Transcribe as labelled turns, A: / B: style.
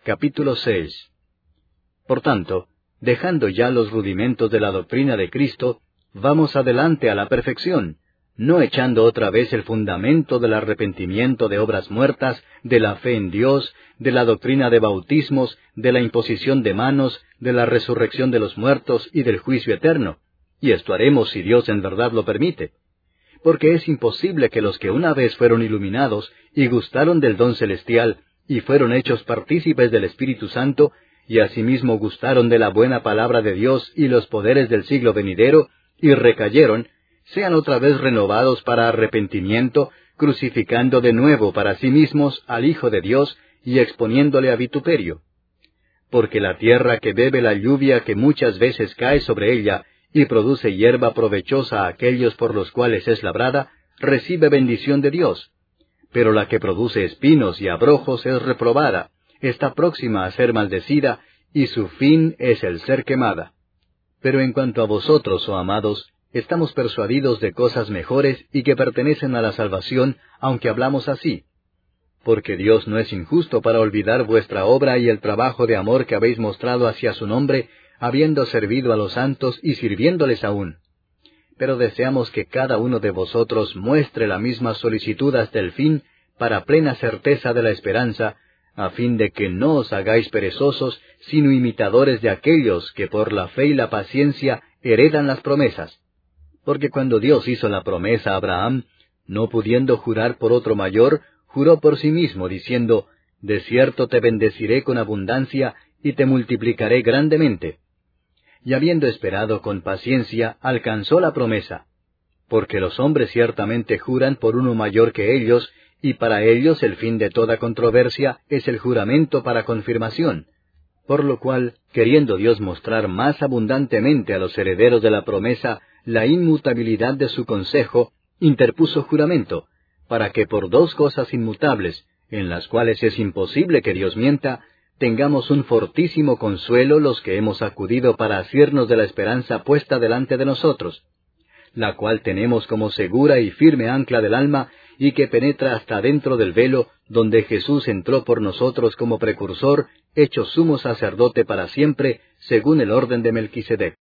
A: Capítulo 6. Por tanto, dejando ya los rudimentos de la doctrina de Cristo, vamos adelante a la perfección, no echando otra vez el fundamento del arrepentimiento de obras muertas, de la fe en Dios, de la doctrina de bautismos, de la imposición de manos, de la resurrección de los muertos y del juicio eterno. Y esto haremos si Dios en verdad lo permite. Porque es imposible que los que una vez fueron iluminados y gustaron del don celestial y fueron hechos partícipes del Espíritu Santo, y asimismo gustaron de la buena palabra de Dios y los poderes del siglo venidero, y recayeron, sean otra vez renovados para arrepentimiento, crucificando de nuevo para sí mismos al Hijo de Dios y exponiéndole a vituperio. Porque la tierra que bebe la lluvia que muchas veces cae sobre ella, y produce hierba provechosa a aquellos por los cuales es labrada, recibe bendición de Dios. Pero la que produce espinos y abrojos es reprobada, está próxima a ser maldecida, y su fin es el ser quemada. Pero en cuanto a vosotros, oh amados, estamos persuadidos de cosas mejores y que pertenecen a la salvación, aunque hablamos así. Porque Dios no es injusto para olvidar vuestra obra y el trabajo de amor que habéis mostrado hacia su nombre, habiendo servido a los santos y sirviéndoles aún. Pero deseamos que cada uno de vosotros muestre la misma solicitud hasta el fin, para plena certeza de la esperanza, a fin de que no os hagáis perezosos, sino imitadores de aquellos que por la fe y la paciencia heredan las promesas. Porque cuando Dios hizo la promesa a Abraham, no pudiendo jurar por otro mayor, juró por sí mismo, diciendo, «De cierto te bendeciré con abundancia, y te multiplicaré grandemente». Y habiendo esperado con paciencia, alcanzó la promesa. Porque los hombres ciertamente juran por uno mayor que ellos, y para ellos el fin de toda controversia es el juramento para confirmación. Por lo cual, queriendo Dios mostrar más abundantemente a los herederos de la promesa la inmutabilidad de su consejo, interpuso juramento, para que por dos cosas inmutables, en las cuales es imposible que Dios mienta, tengamos un fortísimo consuelo los que hemos acudido para asirnos de la esperanza puesta delante de nosotros, la cual tenemos como segura y firme ancla del alma, y que penetra hasta dentro del velo, donde Jesús entró por nosotros como precursor, hecho sumo sacerdote para siempre, según el orden de Melquisedec.